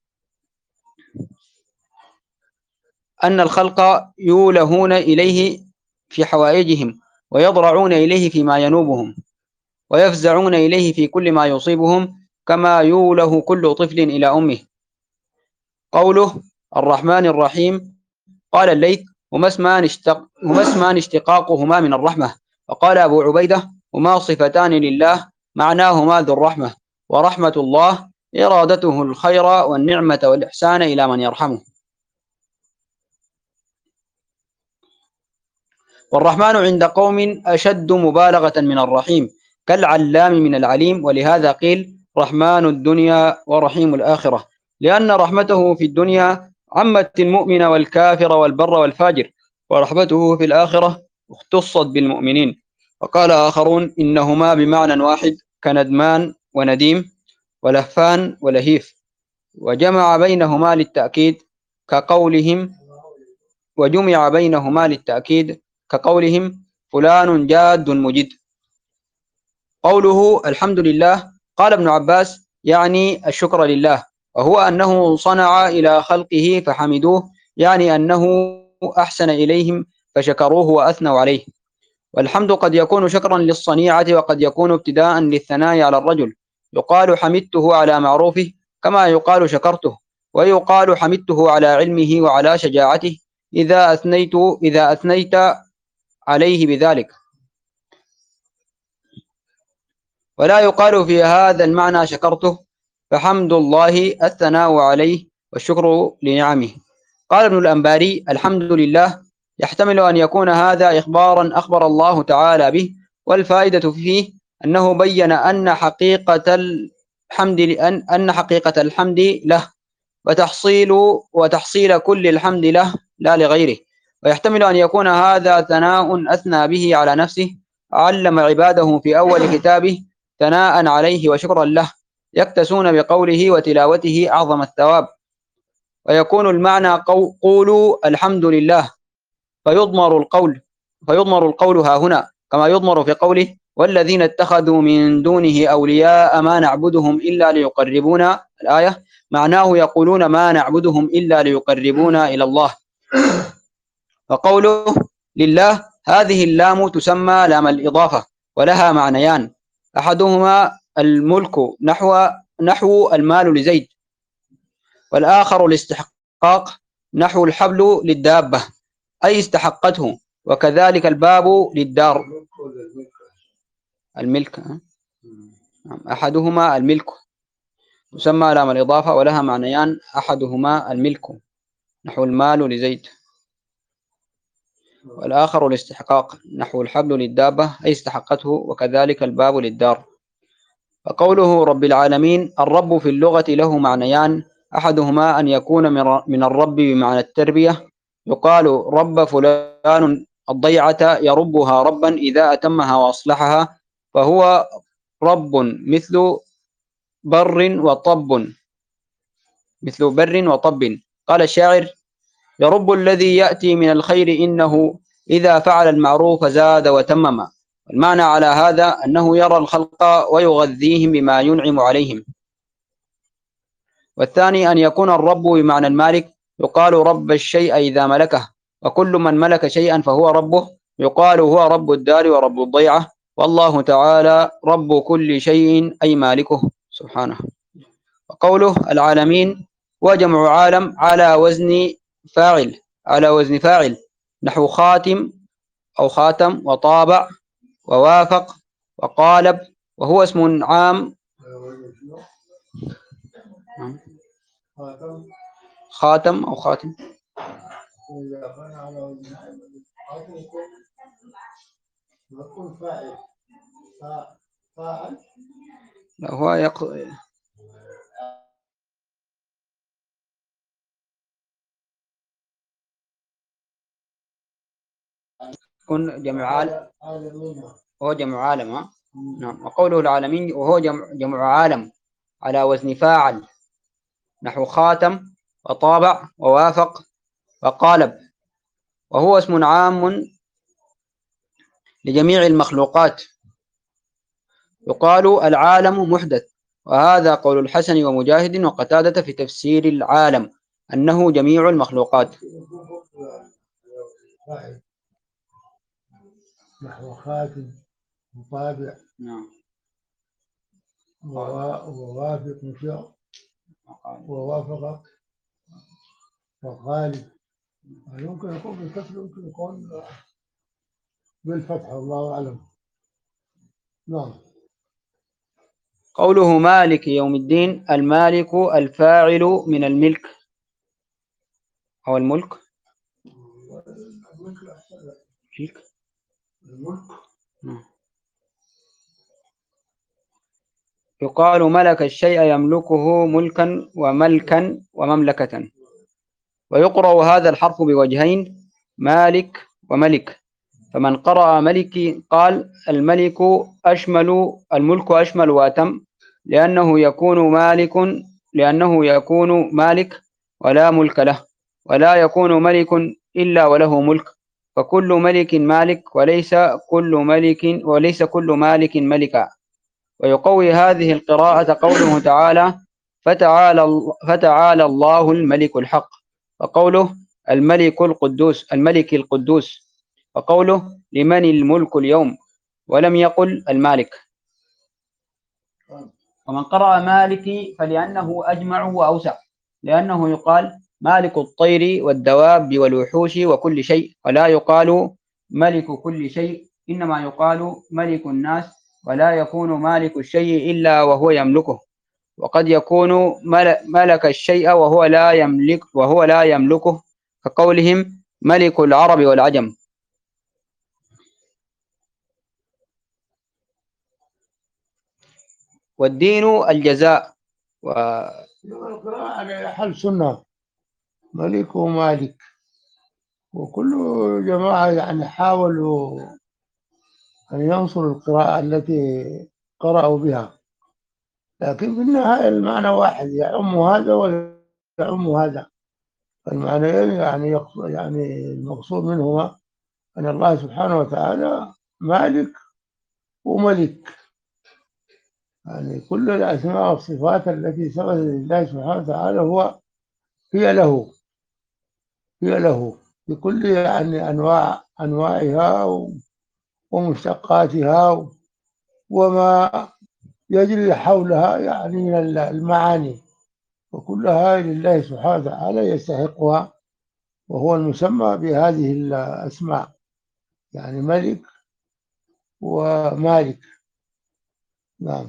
أن الخلق يولهون إليه في حوائجهم، ويضرعون إليه فيما ينوبهم، ويفزعون إليه في كل ما يصيبهم، كما يوله كل طفل إلى أمه. قوله الرحمن الرحيم، قال الليث: هما اسمان اشتق هما اسمان اشتقاقهما من الرحمة. وقال أبو عبيدة: هما صفتان لله معناهما ذو الرحمة، ورحمة الله إرادته الخير والنعمة والإحسان إلى من يرحمه. والرحمن عند قوم أشد مبالغة من الرحيم، كالعلام من العليم، ولهذا قيل رحمن الدنيا ورحيم الآخرة، لأن رحمته في الدنيا عمت المؤمن والكافر والبر والفاجر، ورحمته في الآخرة اختصت بالمؤمنين. وقال آخرون إنهما بمعنى واحد، كندمان ونديم ولهفان ولهيف، وجمع بينهما للتأكيد كقولهم وجمع بينهما للتأكيد كقولهم فلان جاد مجد. قوله الحمد لله، قال ابن عباس: يعني الشكر لله، وهو أنه صنع إلى خلقه فحمدوه، يعني أنه أحسن إليهم فشكروه وأثنوا عليه. والحمد قد يكون شكرا للصنيعة، وقد يكون ابتداء للثناء على الرجل، يقال حمدته على معروفه كما يقال شكرته، ويقال حمدته على علمه وعلى شجاعته إذا أثنيت إذا أثنيت عليه بذلك. ولا يقال في هذا المعنى شكرته، فحمد الله الثناء عليه والشكر لنعمه. قال ابن الأنباري: الحمد لله يحتمل أن يكون هذا إخبارا أخبر الله تعالى به، والفائدة فيه أنه بين أن حقيقة الحمد أن أن حقيقة الحمد له، وتحصيل وتحصيل كل الحمد له لا لغيره. ويحتمل أن يكون هذا ثناء أثنى به على نفسه، علم عباده في أول كتابه ثناء عليه وشكرا له، يكتسون بقوله وتلاوته أعظم الثواب. ويكون المعنى قولوا الحمد لله، فيضمر القول فيضمر القول ها هنا، كما يضمر في قوله والذين اتخذوا من دونه أولياء ما نعبدهم إلا ليقربونا. الآية معناه يقولون ما نعبدهم إلا ليقربونا إلى الله. وقوله لله، هذه اللام تسمى لام الإضافة، ولها معنيان: أحدهما الملك نحو نحو المال لزيد، والآخر الاستحقاق نحو الحبل للدابة أي استحقته، وكذلك الباب للدار. الملك أحدهما الملك تسمى لام الإضافة، ولها معنيان: أحدهما الملك نحو المال لزيد، والآخر الاستحقاق نحو الحبل للدابة أي استحقته، وكذلك الباب للدار. وقوله رب العالمين، الرب في اللغة له معنيان: أحدهما أن يكون من الرب بمعنى التربية، يقال رب فلان الضيعة يربها ربا إذا أتمها وأصلحها، فهو رب مثل بر وطب مثل بر وطب. قال الشاعر: يرب الذي يأتي من الخير إنه إذا فعل المعروف زاد وتمم. المعنى على هذا أنه يرى الخلق ويغذيهم بما ينعم عليهم. والثاني أن يكون الرب بمعنى المالك، يقال رب الشيء إذا ملكه، وكل من ملك شيئا فهو ربه، يقال هو رب الدار ورب الضيعة، والله تعالى رب كل شيء أي مالكه سبحانه. وقوله العالمين وجمع عالم على وزن فاعل على وزن فاعل نحو خاتم أو خاتم، وطابع، ووافق، وقالب، وهو اسم عام. خاتم أو خاتم لا هو يق... يكون جمع عالم، هو جمع عالم. نعم. وقوله العالمين وهو جمع, جمع عالم على وزن فاعل نحو خاتم وطابع ووافق وقالب، وهو اسم عام لجميع المخلوقات، يقال العالم محدث. وهذا قول الحسن ومجاهد وقتادة في تفسير العالم أنه جميع المخلوقات. نحو خاتم وطابع نعم. ووافق مشاء ووافق وغالب، يمكن يكون بالكسر يمكن يكون بالفتح، الله أعلم. نعم. قوله مالك يوم الدين، المالك الفاعل من الملك أو الملك. الملك الملك يقال ملك الشيء يملكه ملكا وملكا ومملكة. ويقرأ هذا الحرف بوجهين: مالك وملك. فمن قرأ ملك قال الملك أشمل الملك أشمل وأتم، لأنه يكون مالك لأنه يكون مالك ولا ملك له، ولا يكون ملك إلا وله ملك، فكل ملك مالك وليس كل ملك وليس كل مالك ملكا. ويقوي هذه القراءة قوله تعالى فتعالى, فتعالى الله الملك الحق، وقوله الملك القدوس الملك القدوس، وقوله لمن الملك اليوم، ولم يقل المالك. ومن قرأ مالك فلأنه أجمع وأوسع، لأنه يقال مالك الطير والدواب والوحوش وكل شيء، ولا يقال ملك كل شيء، إنما يقال ملك الناس، ولا يكون مالك الشيء إلا وهو يملكه، وقد يكون ملك الشيء وهو لا يملك وهو لا يملكه، كقولهم ملك العرب والعجم. والدين الجزاء. و... القراءة على حل سنة ملك ومالك، وكل جماعة يعني حاولوا أن ينصروا القراءة التي قرأوا بها، لكن في النهاية المعنى واحد، يعم هذا ويعم هذا. المعنيين يعني يقص- يعني المقصود منهما أن الله سبحانه وتعالى مالك وملك، يعني كل الأسماء والصفات التي ثبتت لله سبحانه وتعالى هو هي له هي له بكل يعني أنواع أنواعها ومشتقاتها وما يجري حولها يعني من المعاني، وكلها لله سبحانه وتعالى يستحقها، وهو المسمى بهذه الأسماء، يعني ملك ومالك. نعم.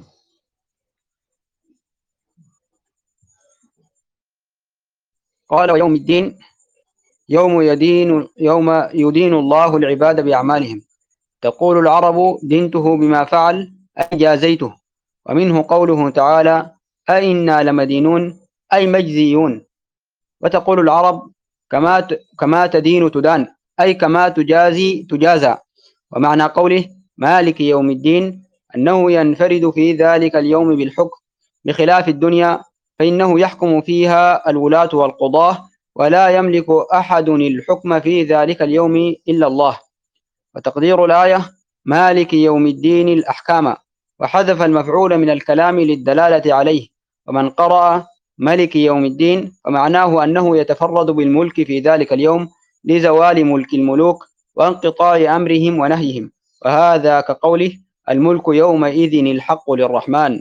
قال ويوم الدين يوم يدين يوم يدين الله العباد بأعمالهم. تقول العرب دنته بما فعل أي جازيته. ومنه قوله تعالى أئنا لمدينون أي مجزيون. وتقول العرب كما كما تدين تدان أي كما تجازي تجازى. ومعنى قوله مالك يوم الدين أنه ينفرد في ذلك اليوم بالحكم بخلاف الدنيا، فإنه يحكم فيها الولاة والقضاة، ولا يملك أحد الحكم في ذلك اليوم إلا الله. وتقدير الآية مالك يوم الدين الأحكام، وحذف المفعول من الكلام للدلالة عليه. ومن قرأ ملك يوم الدين ومعناه أنه يتفرد بالملك في ذلك اليوم لزوال ملك الملوك وانقطاع أمرهم ونهيهم، وهذا كقوله الملك يومئذ الحق للرحمن.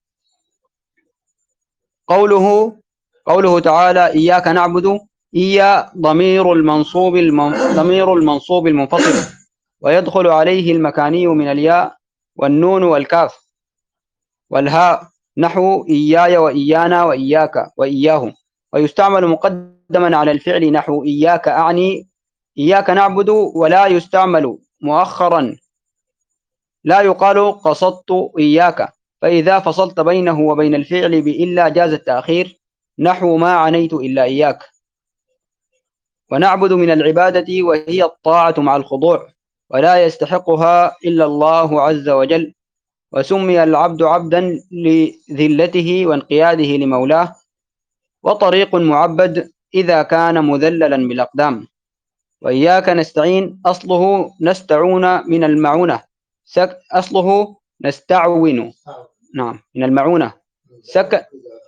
قوله قوله تعالى إياك نعبد، إيا ضمير المنصوب ضمير المنصوب المنفصل، ويدخل عليه المكاني من الياء والنون والكاف والهاء نحو إياي وإيانا وإياك وإياه، ويستعمل مقدما على الفعل نحو إياك أعني إياك نعبد، ولا يستعمل مؤخرا، لا يقال قصدت إياك، فإذا فصلت بينه وبين الفعل بإلا جاز التأخير نحو ما عنيت إلا إياك. ونعبد من العبادة وهي الطاعة مع الخضوع، ولا يستحقها إلا الله عز وجل. وسمي العبد عبدا لذلته وانقياده لمولاه، وطريق معبد إذا كان مذللا بالأقدام. وإياك نستعين أصله نستعون من المعونة سك أصله نستعون، نعم من المعونة سك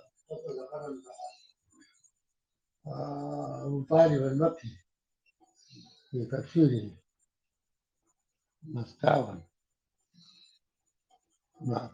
أبو طالب المكي في تفسيره مستعون. نعم.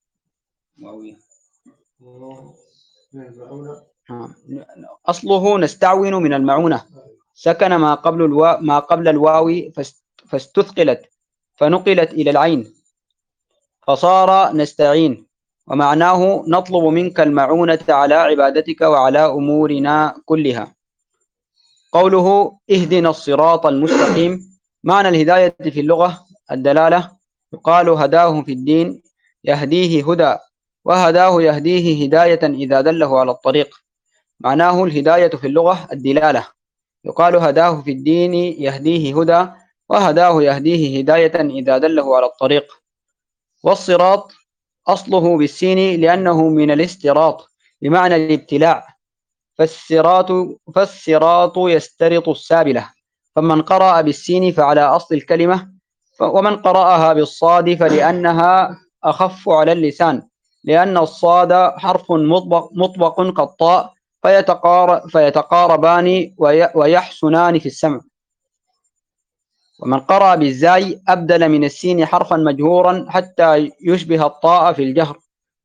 أصله نستعون من المعونة سكن ما قبل الواو ما قبل الواو فاستثقلت فنقلت إلى العين فصار نستعين، ومعناه نطلب منك المعونة على عبادتك وعلى أمورنا كلها. قوله اهدنا الصراط المستقيم، معنى الهداية في اللغة الدلالة، يقال هداه في الدين يهديه هدى، وهداه يهديه هداية إذا دله على الطريق. معناه الهداية في اللغة الدلالة، يقال هداه في الدين يهديه هدى، وهداه يهديه هداية إذا دله على الطريق. والصراط أصله بالسين لأنه من الاستراط بمعنى الابتلاع، فالصراط فالصراط يسترط السابلة، فمن قرأ بالسين فعلى أصل الكلمة، ومن قرأها بالصاد فلأنها أخف على اللسان، لأن الصاد حرف مطبق, مطبق كالطاء فيتقار فيتقاربان ويحسنان في السمع. ومن قرأ بالزاي أبدل من السين حرفا مجهورا حتى يشبه الطاء في الجهر،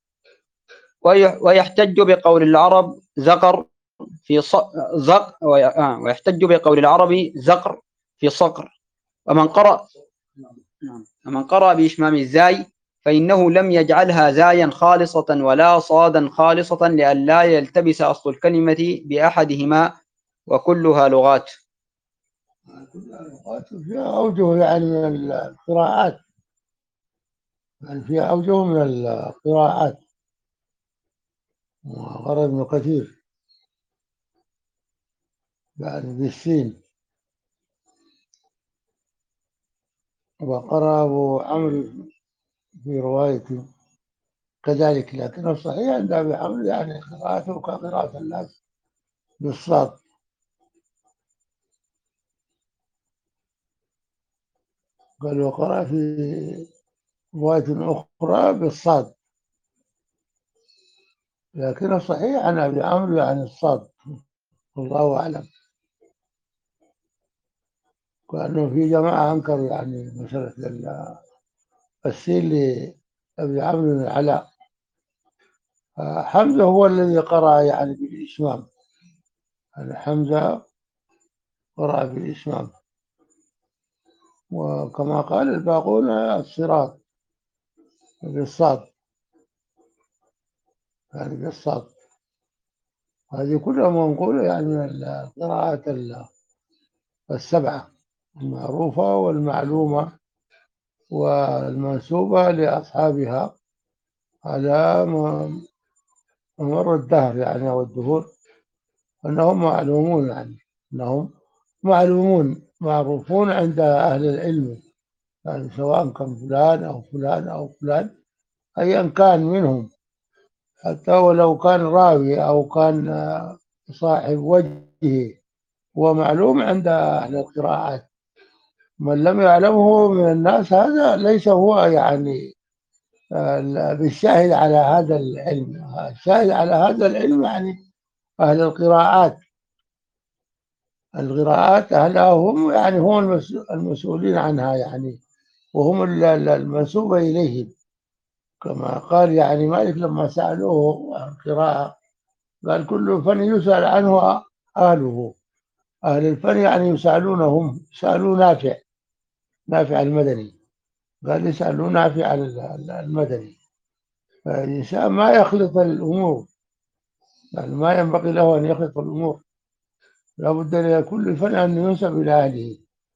ويحتج بقول العرب زقر في ص... زق ويحتج بقول العربي زقر في صقر. ومن قرأ ومن قرأ بإشمام الزاي فإنه لم يجعلها زايا خالصة ولا صادا خالصة لئلا يلتبس أصل الكلمة بأحدهما، وكلها لغات. فيها أوجه يعني من القراءات، يعني فيها أوجه من القراءات، وقرأ ابن كثير يعني بالسين. وقرأ أبو عمرو في رواية كذلك، لكن الصحيح عند أبي عمرو يعني قراءته كقراءة الناس بالصاد. قال وقرأ في رواية أخرى بالصاد، لكن الصحيح عن أبي عمرو يعني الصاد، والله أعلم. وأنه في جماعة أنكروا يعني مسألة السين لأبي عمرو بن العلاء. حمزة هو الذي قرأ يعني بالإشمام، يعني حمزة قرأ بالإشمام، وكما قال الباقون الصراط بالصاد، يعني بالصاد. هذه كلها منقولة يعني من القراءات السبعة المعروفة والمعلومة والمنسوبة لأصحابها على مر الدهر يعني أو الدهور، أنهم معلومون، يعني أنهم معلومون معروفون عند أهل العلم، يعني سواء كان فلان أو فلان أو فلان أيا كان منهم، حتى ولو كان راوي أو كان صاحب وجهه، هو معلوم عند أهل القراءات. من لم يعلمه من الناس هذا ليس هو يعني بالشاهد على هذا العلم. الشاهد على هذا العلم يعني أهل القراءات، القراءات أهلها هم يعني هم المسؤولين عنها يعني، وهم المنسوبة إليهم. كما قال يعني مالك لما سألوه عن القراءة قال كل فن يسأل عنه أهله، أهل الفن يعني يسألونهم، يسألون نافع، نافع المدني، قال يسألون نافع المدني. فالإنسان ما يخلط الأمور، يعني ما ينبغي له أن يخلط الأمور، لا بد لكل فن أن ينسب إلى أهله،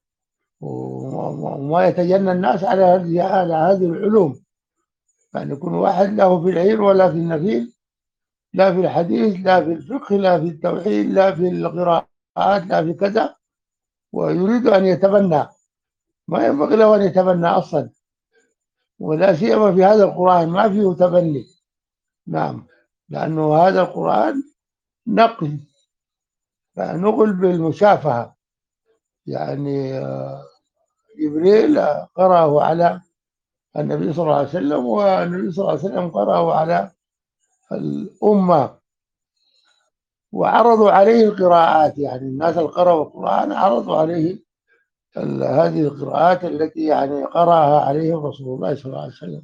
وما يتجنى الناس على هذه على هذه العلوم، يعني يكون واحد له في العلم ولا في النفيل، لا في الحديث لا في الفقه لا في التوحيد لا في القراءات لا في كذا، ويريد أن يتبنى، ما ينبغي له أن يتبنى أصلا، ولا سيما في هذا القرآن ما فيه تبني. نعم، لأنه هذا القرآن نقل، نقل بالمشافهة، يعني جبريل قرأه على النبي صلى الله عليه وسلم، والنبي صلى الله عليه وسلم قرأه على الأمة، وعرضوا عليه القراءات، يعني الناس اللي قرأوا القرآن عرضوا عليه هذه القراءات التي يعني قرأها عليهم رسول الله صلى الله عليه وسلم،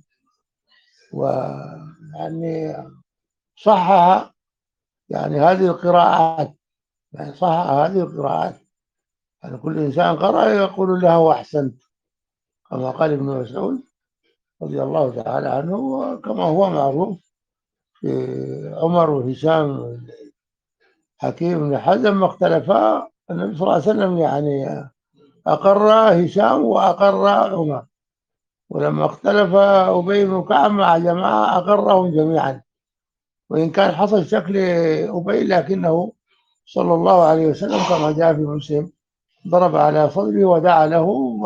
ويعني صحح يعني هذه القراءات، يعني صحح هذه القراءات، يعني كل إنسان قرأ يقول له أحسنت، كما قال ابن مسعود رضي الله تعالى عنه، وكما هو معروف في عمر وهشام حكيم بن حزم ما اختلفا، النبي صلى الله عليه وسلم يعني أقر هشام وأقر عمر، ولما اختلف أبي بن كعب مع جماعة أقرهم جميعا، وإن كان حصل شكل أبي لكنه صلى الله عليه وسلم كما جاء في مسلم ضرب على صدره ودعا له، و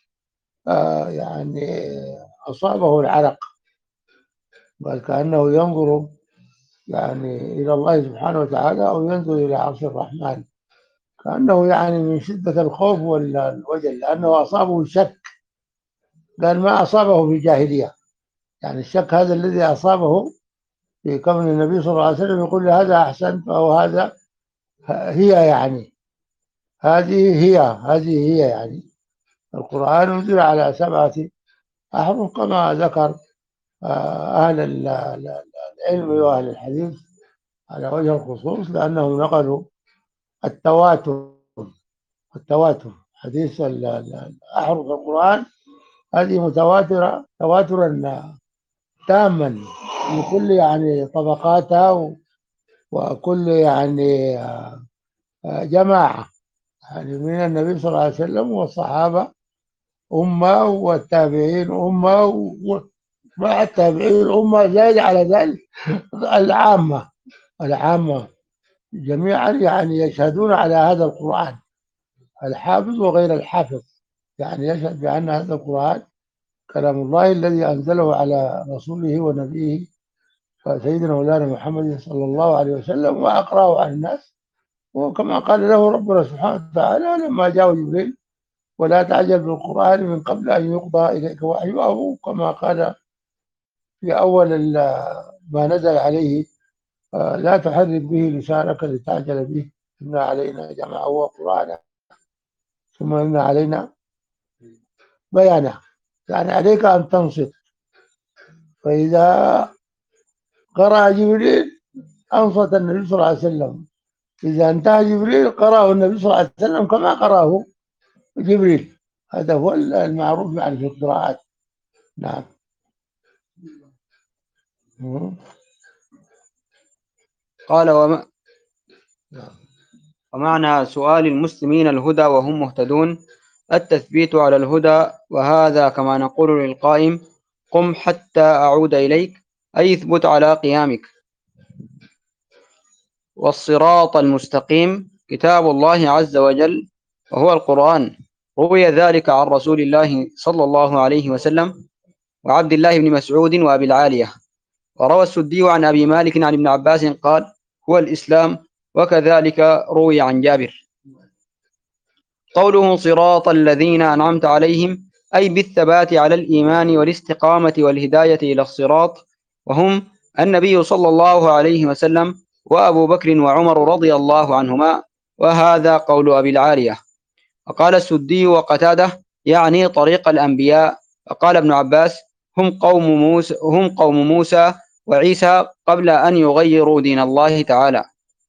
يعني أصابه العرق، بل كأنه ينظر يعني إلى الله سبحانه وتعالى أو ينظر إلى عرش الرحمن، كأنه يعني من شدة الخوف والوجل، لأنه أصابه الشك، قال ما أصابه في الجاهلية، يعني الشك هذا الذي أصابه في كون النبي صلى الله عليه وسلم يقول هذا أحسنت أو هذا هي، يعني هذه هي هذه هي يعني القرآن نزل على سبعة أحرف كما ذكر أهل العلم وأهل الحديث على وجه الخصوص، لأنهم نقلوا التواتر، التواتر حديث أحرف القرآن هذه متواترة تواترا تاما بكل يعني طبقاتها، وكل يعني جماعة، يعني من النبي صلى الله عليه وسلم والصحابة أمة، والتابعين أمة، ومع التابعين أمة، زائد على ذلك العامة، العامة جميعا يعني يشهدون على هذا القرآن، الحافظ وغير الحافظ، يعني يشهد بأن هذا القرآن كلام الله الذي أنزله على رسوله ونبيه سيدنا مولانا محمد صلى الله عليه وسلم، وأقرأه على الناس. وكما قال له ربنا سبحانه وتعالى لما جاء جبريل: ولا تعجل بالقرآن من قبل أن يقضى إليك وحيه، كما قال في أول ما نزل عليه: آه، لا تحرك به لسانك لتعجل به، إن علينا جمعه وقرآنه ثم إن علينا بيانه. يعني عليك أن تنصت. فإذا قرأ جبريل أنصت النبي صلى الله عليه وسلم، إذا انتهى جبريل قرأه النبي صلى الله عليه وسلم كما قرأه جبريل. هذا هو المعروف يعني في القراءات. نعم. قال وما ومعنى سؤال المسلمين الهدى وهم مهتدون التثبيت على الهدى، وهذا كما نقول للقائم: قم حتى أعود إليك، أي اثبت على قيامك. والصراط المستقيم كتاب الله عز وجل وهو القرآن، روي ذلك عن رسول الله صلى الله عليه وسلم وعبد الله بن مسعود وأبي العالية. وروى السدي عن أبي مالك عن ابن عباس قال: هو الإسلام. وكذلك روي عن جابر. قوله صراط الذين أنعمت عليهم، أي بالثبات على الإيمان والاستقامة والهداية إلى الصراط، وهم النبي صلى الله عليه وسلم وأبو بكر وعمر رضي الله عنهما. وهذا قول أبي العالية. وقال السدي وقتاده: يعني طريق الأنبياء. وقال ابن عباس: هم قوم موسى, هم قوم موسى وعيسى قبل أن يغيروا دين الله تعالى.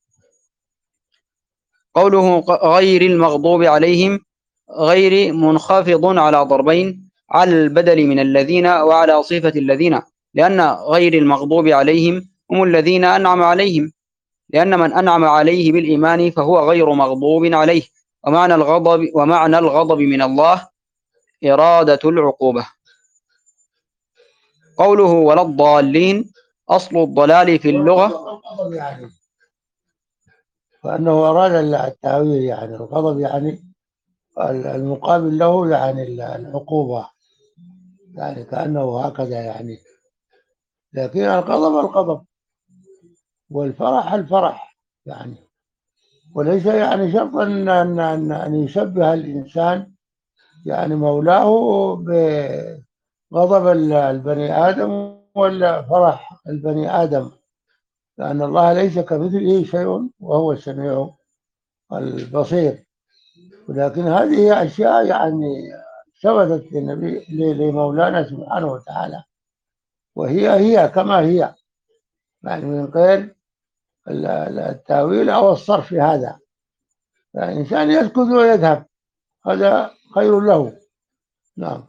قوله غير المغضوب عليهم، غير منخفض على ضربين: على البدل من الذين وعلى صفة الذين، لأن غير المغضوب عليهم هم الذين أنعم عليهم، لأن من أنعم عليه بالإيمان فهو غير مغضوب عليه. ومعنى الغضب ومعنى الغضب من الله إرادة العقوبة. قوله ولا الضالين، أصل الضلال في اللغة يعني فأنه أراد التأويل، يعني الغضب يعني المقابل له يعني العقوبة، يعني كأنه هكذا يعني. لكن الغضب الغضب والفرح الفرح يعني. وليس يعني شرطا أن أن أن يشبه الإنسان يعني مولاه بغضب البني آدم ولا فرح البني آدم، لأن الله ليس كمثله شيء وهو السميع البصير. ولكن هذه أشياء يعني ثبتت للنبي لمولانا سبحانه وتعالى، وهي هي كما هي، يعني من غير التاويل أو الصرف في هذا. فالإنسان يسكت ويذهب، هذا خير له. نعم.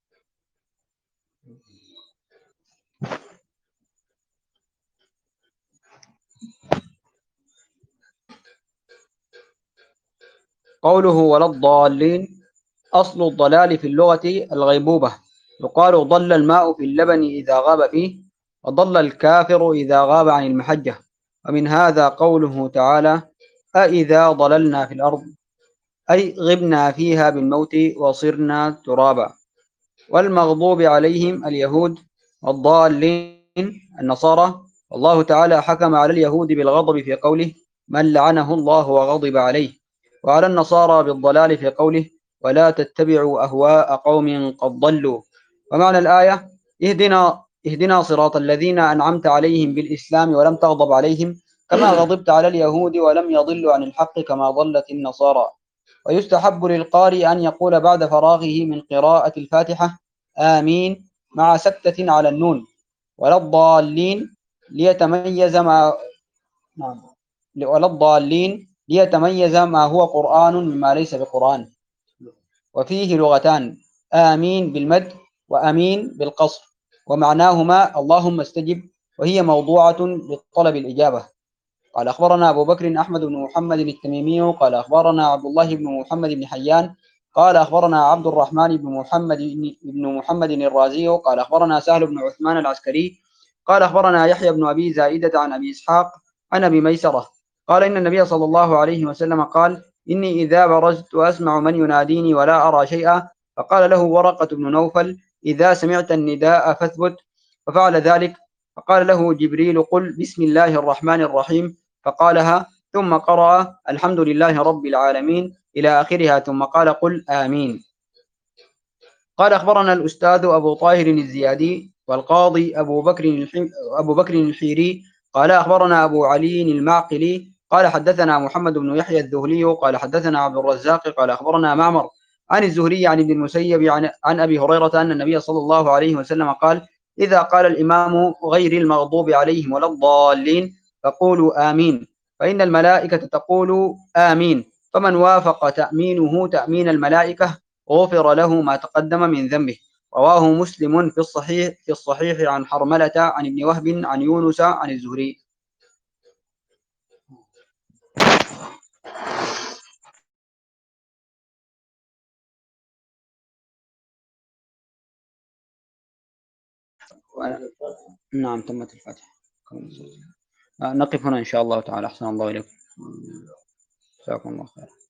قوله ولا الضالين، أصل الضلال في اللغة الغيبوبة. يقال ضل الماء في اللبن إذا غاب فيه، وضل الكافر إذا غاب عن المحجة. ومن هذا قوله تعالى: أإذا ضللنا في الأرض، أي غبنا فيها بالموت وصرنا ترابا. والمغضوب عليهم اليهود، والضالين النصارى. والله تعالى حكم على اليهود بالغضب في قوله: من لعنه الله وغضب عليه، وعلى النصارى بالضلال في قوله: ولا تتبعوا أهواء قوم قد ضلوا. ومعنى الآية: اهدنا اهدنا صراط الذين أنعمت عليهم بالإسلام ولم تغضب عليهم، كما غضبت على اليهود ولم يضلوا عن الحق كما ضلت النصارى. ويستحب للقارئ أن يقول بعد فراغه من قراءة الفاتحة: آمين، مع سكتة على النون. ولا الضالين ليتميز ما نعم ولا الضالين ليتميز ما هو قرآن مما ليس بقرآن. وفيه لغتان: آمين بالمد وأمين بالقصر، ومعناهما اللهم استجب، وهي موضوعة لطلب الإجابة. قال أخبرنا أبو بكر أحمد بن محمد التميمي قال أخبرنا عبد الله بن محمد بن حيان قال أخبرنا عبد الرحمن بن محمد بن محمد الرازي قال أخبرنا سهل بن عثمان العسكري قال أخبرنا يحيى بن أبي زائدة عن أبي إسحاق عن أبي ميسرة قال إن النبي صلى الله عليه وسلم قال: إني إذا برزت أسمع من يناديني ولا أرى شيئا، فقال له ورقة بن نوفل: إذا سمعت النداء فاثبت. ففعل ذلك. فقال له جبريل: قل بسم الله الرحمن الرحيم. فقالها، ثم قرأ الحمد لله رب العالمين إلى آخرها، ثم قال: قل آمين. قال: أخبرنا الأستاذ أبو طاهر الزيادي والقاضي أبو بكر أبو بكر الحيري قال: أخبرنا أبو علي المعقلي قال: حدثنا محمد بن يحيى الذهلي قال: حدثنا عبد الرزاق قال: أخبرنا معمر عن الزهري عن ابن المسيب عن, عن أبي هريرة أن النبي صلى الله عليه وسلم قال: إذا قال الإمام غير المغضوب عليهم ولا الضالين فقولوا آمين، فإن الملائكة تقول آمين، فمن وافق تأمينه تأمين الملائكة غفر له ما تقدم من ذنبه. رواه مسلم في الصحيح في الصحيح عن حرملة عن ابن وهب عن يونس عن الزهري. نعم، تمت الفاتحة. نقف هنا إن شاء الله تعالى. أحسن الله إليكم. جزاكم الله خير.